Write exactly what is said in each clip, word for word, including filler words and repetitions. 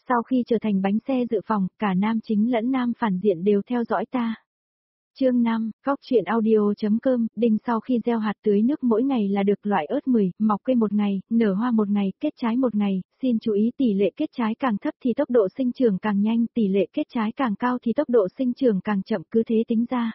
Sau khi trở thành bánh xe dự phòng, cả nam chính lẫn nam phản diện đều theo dõi ta. Chương năm, Góc truyện audio.com, Đinh sau khi gieo hạt tưới nước mỗi ngày là được loại ớt mười, mọc cây một ngày, nở hoa một ngày, kết trái một ngày, xin chú ý tỷ lệ kết trái càng thấp thì tốc độ sinh trưởng càng nhanh, tỷ lệ kết trái càng cao thì tốc độ sinh trưởng càng chậm, cứ thế tính ra.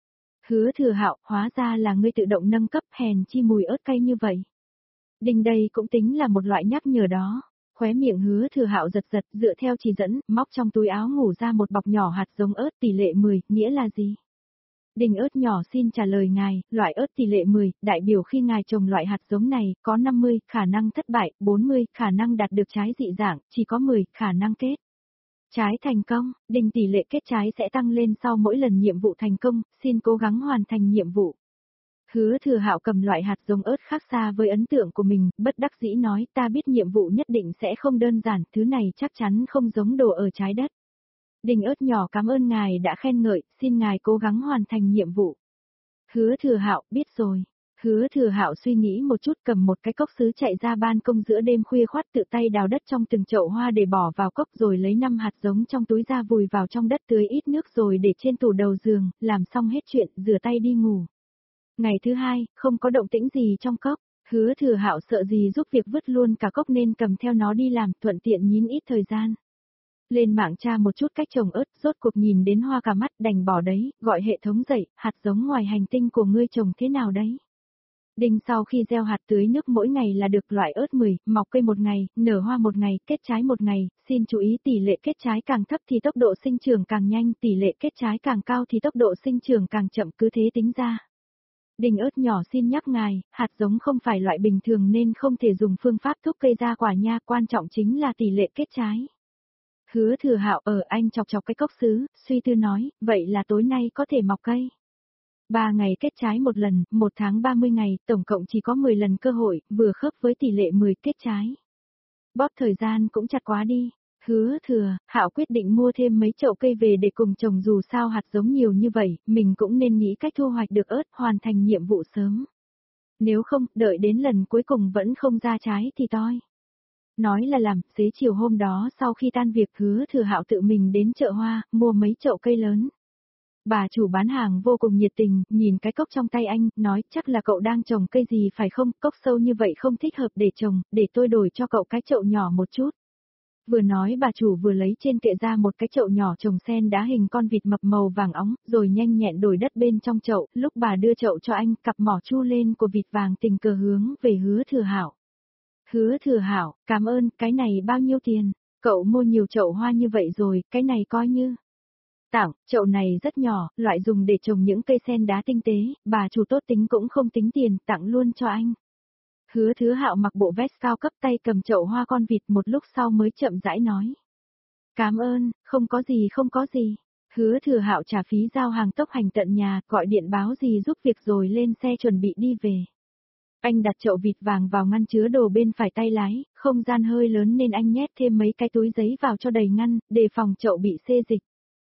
Hứa Thừa Hạo, hóa ra là ngươi tự động nâng cấp, hèn chi mùi ớt cay như vậy. Đinh đây cũng tính là một loại nhắc nhở đó. Khóe miệng Hứa Thừa Hạo giật giật, dựa theo chỉ dẫn, móc trong túi áo ngủ ra một bọc nhỏ hạt giống ớt tỷ lệ mười, nghĩa là gì? Đinh ớt nhỏ xin trả lời ngài, loại ớt tỷ lệ mười, đại biểu khi ngài trồng loại hạt giống này, có năm mươi, khả năng thất bại, bốn mươi, khả năng đạt được trái dị dạng, chỉ có mười, khả năng kết. Trái thành công, Đinh tỷ lệ kết trái sẽ tăng lên sau mỗi lần nhiệm vụ thành công, xin cố gắng hoàn thành nhiệm vụ. Hứa Thừa Hạo cầm loại hạt giống ớt khác xa với ấn tượng của mình, bất đắc dĩ nói ta biết nhiệm vụ nhất định sẽ không đơn giản, thứ này chắc chắn không giống đồ ở trái đất. Đinh ớt nhỏ cảm ơn ngài đã khen ngợi, xin ngài cố gắng hoàn thành nhiệm vụ. Hứa Thừa Hạo, biết rồi. Hứa Thừa Hạo suy nghĩ một chút cầm một cái cốc sứ chạy ra ban công giữa đêm khuya khoắt tự tay đào đất trong từng chậu hoa để bỏ vào cốc rồi lấy năm hạt giống trong túi ra vùi vào trong đất tưới ít nước rồi để trên tủ đầu giường, làm xong hết chuyện, rửa tay đi ngủ. Ngày thứ hai, không có động tĩnh gì trong cốc, Hứa Thừa Hạo sợ gì giúp việc vứt luôn cả cốc nên cầm theo nó đi làm, thuận tiện nhín ít thời gian. Lên mạng tra một chút cách trồng ớt, rốt cuộc nhìn đến hoa cả mắt đành bỏ đấy, gọi hệ thống dậy, hạt giống ngoài hành tinh của ngươi trồng thế nào đấy? Đinh sau khi gieo hạt tưới nước mỗi ngày là được loại ớt mười, mọc cây một ngày, nở hoa một ngày, kết trái một ngày, xin chú ý tỷ lệ kết trái càng thấp thì tốc độ sinh trưởng càng nhanh, tỷ lệ kết trái càng cao thì tốc độ sinh trưởng càng chậm, cứ thế tính ra. Đinh ớt nhỏ xin nhắc ngài, hạt giống không phải loại bình thường nên không thể dùng phương pháp thúc cây ra quả nha, quan trọng chính là tỷ lệ kết trái. Hứa Thừa Hạo ở anh chọc chọc cái cốc sứ, suy tư nói, vậy là tối nay có thể mọc cây. Ba ngày kết trái một lần, một tháng ba mươi ngày, tổng cộng chỉ có mười lần cơ hội, vừa khớp với tỷ lệ mười kết trái. Bóp thời gian cũng chặt quá đi. Hứa Thừa Hạo quyết định mua thêm mấy chậu cây về để cùng trồng, dù sao hạt giống nhiều như vậy, mình cũng nên nghĩ cách thu hoạch được ớt, hoàn thành nhiệm vụ sớm. Nếu không, đợi đến lần cuối cùng vẫn không ra trái thì toi. Nói là làm, xế chiều hôm đó sau khi tan việc Hứa Thừa Hạo tự mình đến chợ hoa, mua mấy chậu cây lớn. Bà chủ bán hàng vô cùng nhiệt tình, nhìn cái cốc trong tay anh, nói chắc là cậu đang trồng cây gì phải không, cốc sâu như vậy không thích hợp để trồng, để tôi đổi cho cậu cái chậu nhỏ một chút. Vừa nói bà chủ vừa lấy trên kệ ra một cái chậu nhỏ trồng sen đá hình con vịt mập màu vàng óng, rồi nhanh nhẹn đổi đất bên trong chậu, lúc bà đưa chậu cho anh, cặp mỏ chu lên của vịt vàng tình cờ hướng về Hứa Thừa Hạo. Hứa Thừa Hạo, cảm ơn, cái này bao nhiêu tiền? Cậu mua nhiều chậu hoa như vậy rồi, cái này coi như. Tặng, chậu này rất nhỏ, loại dùng để trồng những cây sen đá tinh tế, bà chủ tốt tính cũng không tính tiền, tặng luôn cho anh. Hứa Thứ Hạo mặc bộ vest cao cấp tay cầm chậu hoa con vịt một lúc sau mới chậm rãi nói. Cảm ơn, không có gì không có gì. Hứa Thừa Hạo trả phí giao hàng tốc hành tận nhà, gọi điện báo gì giúp việc rồi lên xe chuẩn bị đi về. Anh đặt chậu vịt vàng vào ngăn chứa đồ bên phải tay lái, không gian hơi lớn nên anh nhét thêm mấy cái túi giấy vào cho đầy ngăn, đề phòng chậu bị xê dịch.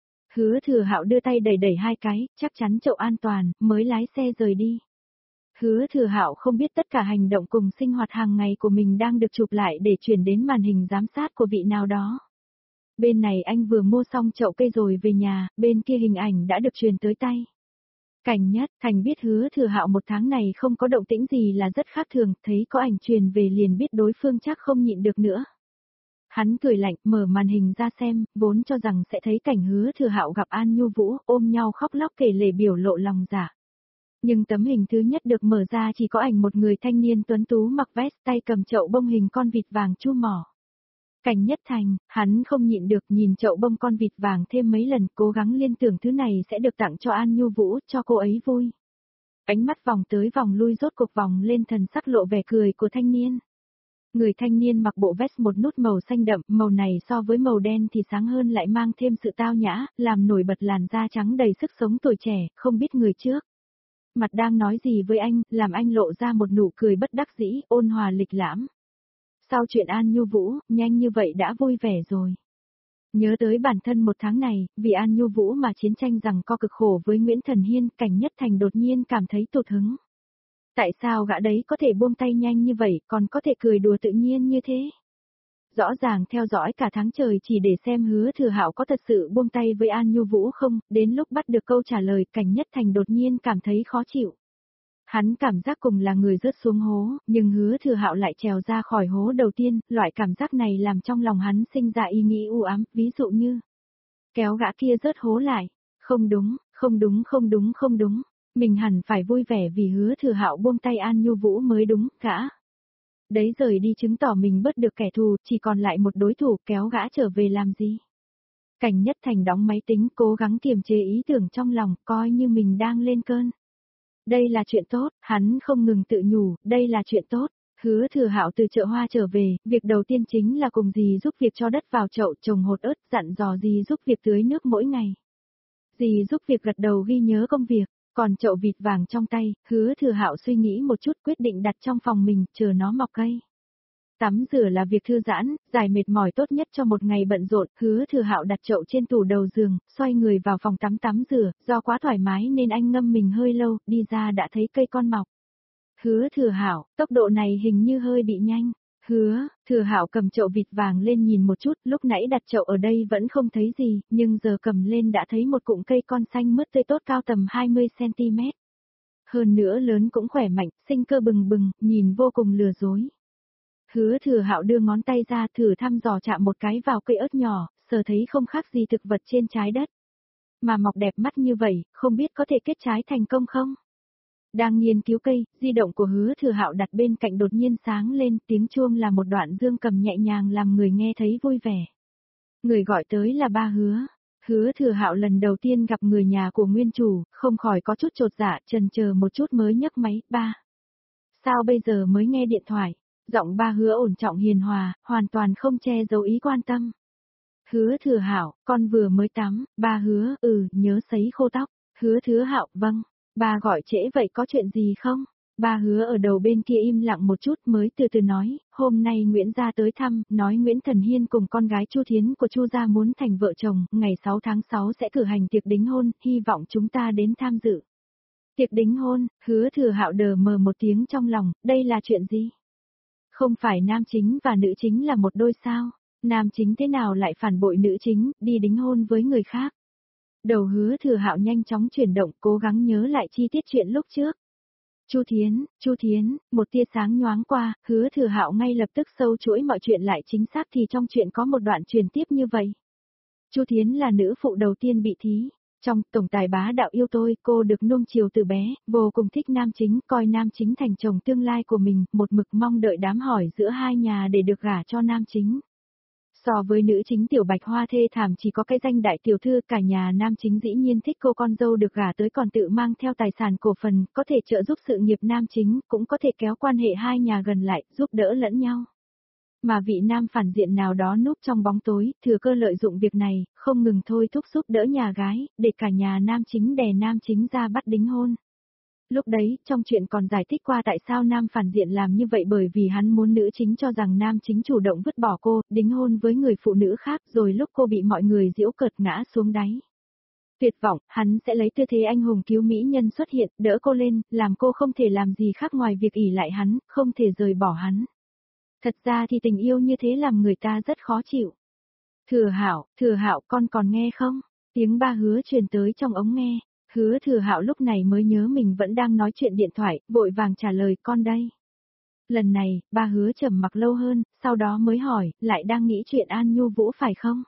Hứa Thừa Hạo đưa tay đẩy đẩy hai cái, chắc chắn chậu an toàn, mới lái xe rời đi. Hứa Thừa Hạo không biết tất cả hành động cùng sinh hoạt hàng ngày của mình đang được chụp lại để chuyển đến màn hình giám sát của vị nào đó. Bên này anh vừa mua xong chậu cây rồi về nhà, bên kia hình ảnh đã được truyền tới tay. Cảnh Nhất, Thành biết Hứa Thừa Hạo một tháng này không có động tĩnh gì là rất khác thường, thấy có ảnh truyền về liền biết đối phương chắc không nhịn được nữa. Hắn cười lạnh, mở màn hình ra xem, vốn cho rằng sẽ thấy cảnh Hứa Thừa Hạo gặp An Nhu Vũ, ôm nhau khóc lóc kể lể biểu lộ lòng dạ. Nhưng tấm hình thứ nhất được mở ra chỉ có ảnh một người thanh niên tuấn tú mặc vest tay cầm chậu bông hình con vịt vàng chu mỏ. Cảnh Nhất Thành, hắn không nhịn được nhìn chậu bông con vịt vàng thêm mấy lần, cố gắng liên tưởng thứ này sẽ được tặng cho An Nhu Vũ, cho cô ấy vui. Ánh mắt vòng tới vòng lui rốt cuộc vòng lên thần sắc lộ vẻ cười của thanh niên. Người thanh niên mặc bộ vest một nút màu xanh đậm, màu này so với màu đen thì sáng hơn lại mang thêm sự tao nhã, làm nổi bật làn da trắng đầy sức sống tuổi trẻ, không biết người trước. Mặt đang nói gì với anh, làm anh lộ ra một nụ cười bất đắc dĩ, ôn hòa lịch lãm. Sau chuyện An Nhu Vũ, nhanh như vậy đã vui vẻ rồi. Nhớ tới bản thân một tháng này, vì An Nhu Vũ mà chiến tranh rằng co cực khổ với Nguyễn Thần Hiên, Cảnh Nhất Thành đột nhiên cảm thấy tụt hứng. Tại sao gã đấy có thể buông tay nhanh như vậy, còn có thể cười đùa tự nhiên như thế? Rõ ràng theo dõi cả tháng trời chỉ để xem Hứa Thừa Hạo có thật sự buông tay với An Nhu Vũ không, đến lúc bắt được câu trả lời Cảnh Nhất Thành đột nhiên cảm thấy khó chịu. Hắn cảm giác cùng là người rớt xuống hố, nhưng Hứa Thừa Hạo lại trèo ra khỏi hố đầu tiên, loại cảm giác này làm trong lòng hắn sinh ra ý nghĩ u ám, ví dụ như kéo gã kia rớt hố lại, không đúng, không đúng không đúng không đúng, mình hẳn phải vui vẻ vì Hứa Thừa Hạo buông tay An Nhu Vũ mới đúng, gã. Đấy rời đi chứng tỏ mình bớt được kẻ thù, chỉ còn lại một đối thủ, kéo gã trở về làm gì? Cảnh Nhất Thành đóng máy tính, cố gắng kiềm chế ý tưởng trong lòng, coi như mình đang lên cơn. Đây là chuyện tốt, hắn không ngừng tự nhủ, đây là chuyện tốt. Hứa Thừa Hạo từ chợ hoa trở về, việc đầu tiên chính là cùng dì giúp việc cho đất vào chậu trồng hột ớt, dặn dò dì giúp việc tưới nước mỗi ngày. Dì giúp việc gật đầu ghi nhớ công việc, còn chậu vịt vàng trong tay, Hứa Thừa Hạo suy nghĩ một chút quyết định đặt trong phòng mình, chờ nó mọc cây. Tắm rửa là việc thư giãn, giải mệt mỏi tốt nhất cho một ngày bận rộn, Hứa Thừa Hạo đặt chậu trên tủ đầu giường, xoay người vào phòng tắm tắm rửa, do quá thoải mái nên anh ngâm mình hơi lâu, đi ra đã thấy cây con mọc. Hứa Thừa Hạo, tốc độ này hình như hơi bị nhanh. Hứa, Thừa Hạo cầm chậu vịt vàng lên nhìn một chút, lúc nãy đặt chậu ở đây vẫn không thấy gì, nhưng giờ cầm lên đã thấy một cụm cây con xanh mướt tươi tốt cao tầm hai mươi xăng ti mét. Hơn nữa lớn cũng khỏe mạnh, sinh cơ bừng bừng, nhìn vô cùng lừa dối. Hứa Thừa Hạo đưa ngón tay ra thử thăm dò chạm một cái vào cây ớt nhỏ, sờ thấy không khác gì thực vật trên trái đất. Mà mọc đẹp mắt như vậy, không biết có thể kết trái thành công không? Đang nghiên cứu cây, di động của Hứa Thừa Hạo đặt bên cạnh đột nhiên sáng lên, tiếng chuông là một đoạn dương cầm nhẹ nhàng làm người nghe thấy vui vẻ. Người gọi tới là ba Hứa. Hứa Thừa Hạo lần đầu tiên gặp người nhà của nguyên chủ, không khỏi có chút chột dạ, chần chờ một chút mới nhấc máy, ba. Sao bây giờ mới nghe điện thoại? Giọng ba Hứa ổn trọng hiền hòa, hoàn toàn không che giấu ý quan tâm. Hứa Thừa Hạo, con vừa mới tắm, ba Hứa, ừ, nhớ sấy khô tóc. Hứa Thừa Hạo, vâng. Ba gọi trễ vậy có chuyện gì không? Ba Hứa ở đầu bên kia im lặng một chút mới từ từ nói, hôm nay Nguyễn gia tới thăm, nói Nguyễn Thần Hiên cùng con gái Chu Thiến của Chu gia muốn thành vợ chồng, ngày sáu tháng sáu sẽ cử hành tiệc đính hôn, hy vọng chúng ta đến tham dự. Tiệc đính hôn, Hứa Thừa Hạo đờ mờ một tiếng trong lòng, đây là chuyện gì? Không phải nam chính và nữ chính là một đôi sao? Nam chính thế nào lại phản bội nữ chính, đi đính hôn với người khác? Đầu Hứa Thừa Hạo nhanh chóng chuyển động, cố gắng nhớ lại chi tiết chuyện lúc trước. Chu Thiến, Chu Thiến, một tia sáng nhoáng qua, Hứa Thừa Hạo ngay lập tức sâu chuỗi mọi chuyện lại chính xác thì trong chuyện có một đoạn truyền tiếp như vậy. Chu Thiến là nữ phụ đầu tiên bị thí. Trong tổng tài bá đạo yêu tôi, cô được nuông chiều từ bé, vô cùng thích nam chính, coi nam chính thành chồng tương lai của mình, một mực mong đợi đám hỏi giữa hai nhà để được gả cho nam chính. So với nữ chính tiểu bạch hoa thê thảm chỉ có cái danh đại tiểu thư, cả nhà nam chính dĩ nhiên thích cô con dâu được gả tới còn tự mang theo tài sản cổ phần, có thể trợ giúp sự nghiệp nam chính, cũng có thể kéo quan hệ hai nhà gần lại, giúp đỡ lẫn nhau. Mà vị nam phản diện nào đó núp trong bóng tối, thừa cơ lợi dụng việc này, không ngừng thôi thúc giúp đỡ nhà gái, để cả nhà nam chính đè nam chính ra bắt đính hôn. Lúc đấy, trong chuyện còn giải thích qua tại sao nam phản diện làm như vậy bởi vì hắn muốn nữ chính cho rằng nam chính chủ động vứt bỏ cô, đính hôn với người phụ nữ khác rồi lúc cô bị mọi người giễu cợt ngã xuống đáy. Tuyệt vọng, hắn sẽ lấy tư thế anh hùng cứu mỹ nhân xuất hiện, đỡ cô lên, làm cô không thể làm gì khác ngoài việc ỷ lại hắn, không thể rời bỏ hắn. Thật ra thì tình yêu như thế làm người ta rất khó chịu. Thừa Hạo, Thừa Hạo con còn nghe không? Tiếng ba Hứa truyền tới trong ống nghe. Hứa Thừa Hạo lúc này mới nhớ mình vẫn đang nói chuyện điện thoại, vội vàng trả lời con đây. Lần này, ba Hứa trầm mặc lâu hơn, sau đó mới hỏi, lại đang nghĩ chuyện An Nhu Vũ phải không?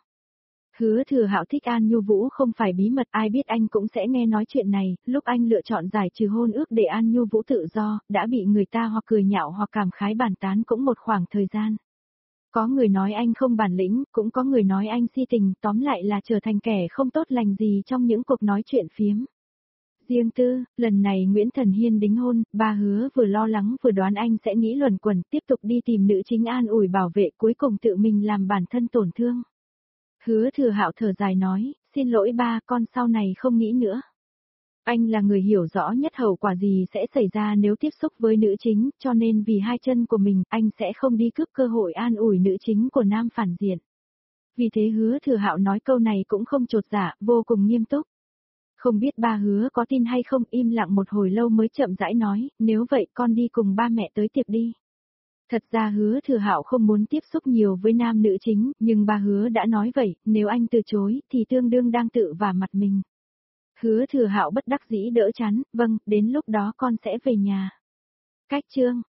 Hứa Thừa Hạo thích An Nhu Vũ không phải bí mật, ai biết anh cũng sẽ nghe nói chuyện này, lúc anh lựa chọn giải trừ hôn ước để An Nhu Vũ tự do, đã bị người ta hoặc cười nhạo hoặc cảm khái bàn tán cũng một khoảng thời gian. Có người nói anh không bản lĩnh, cũng có người nói anh si tình, tóm lại là trở thành kẻ không tốt lành gì trong những cuộc nói chuyện phiếm. Riêng tư, lần này Nguyễn Thần Hiên đính hôn, ba Hứa vừa lo lắng vừa đoán anh sẽ nghĩ luẩn quẩn, tiếp tục đi tìm nữ chính an ủi bảo vệ, cuối cùng tự mình làm bản thân tổn thương. Hứa Thừa Hạo thở dài nói, xin lỗi ba, con sau này không nghĩ nữa. Anh là người hiểu rõ nhất hậu quả gì sẽ xảy ra nếu tiếp xúc với nữ chính, cho nên vì hai chân của mình, anh sẽ không đi cướp cơ hội an ủi nữ chính của nam phản diện. Vì thế Hứa Thừa Hạo nói câu này cũng không chột dạ, vô cùng nghiêm túc. Không biết ba Hứa có tin hay không, im lặng một hồi lâu mới chậm rãi nói, nếu vậy con đi cùng ba mẹ tới tiệc đi. Thật ra Hứa Thừa Hạo không muốn tiếp xúc nhiều với nam nữ chính, nhưng ba Hứa đã nói vậy, nếu anh từ chối, thì tương đương đang tự vả mặt mình. Hứa Thừa Hạo bất đắc dĩ đỡ chán, vâng, đến lúc đó con sẽ về nhà. Cách chương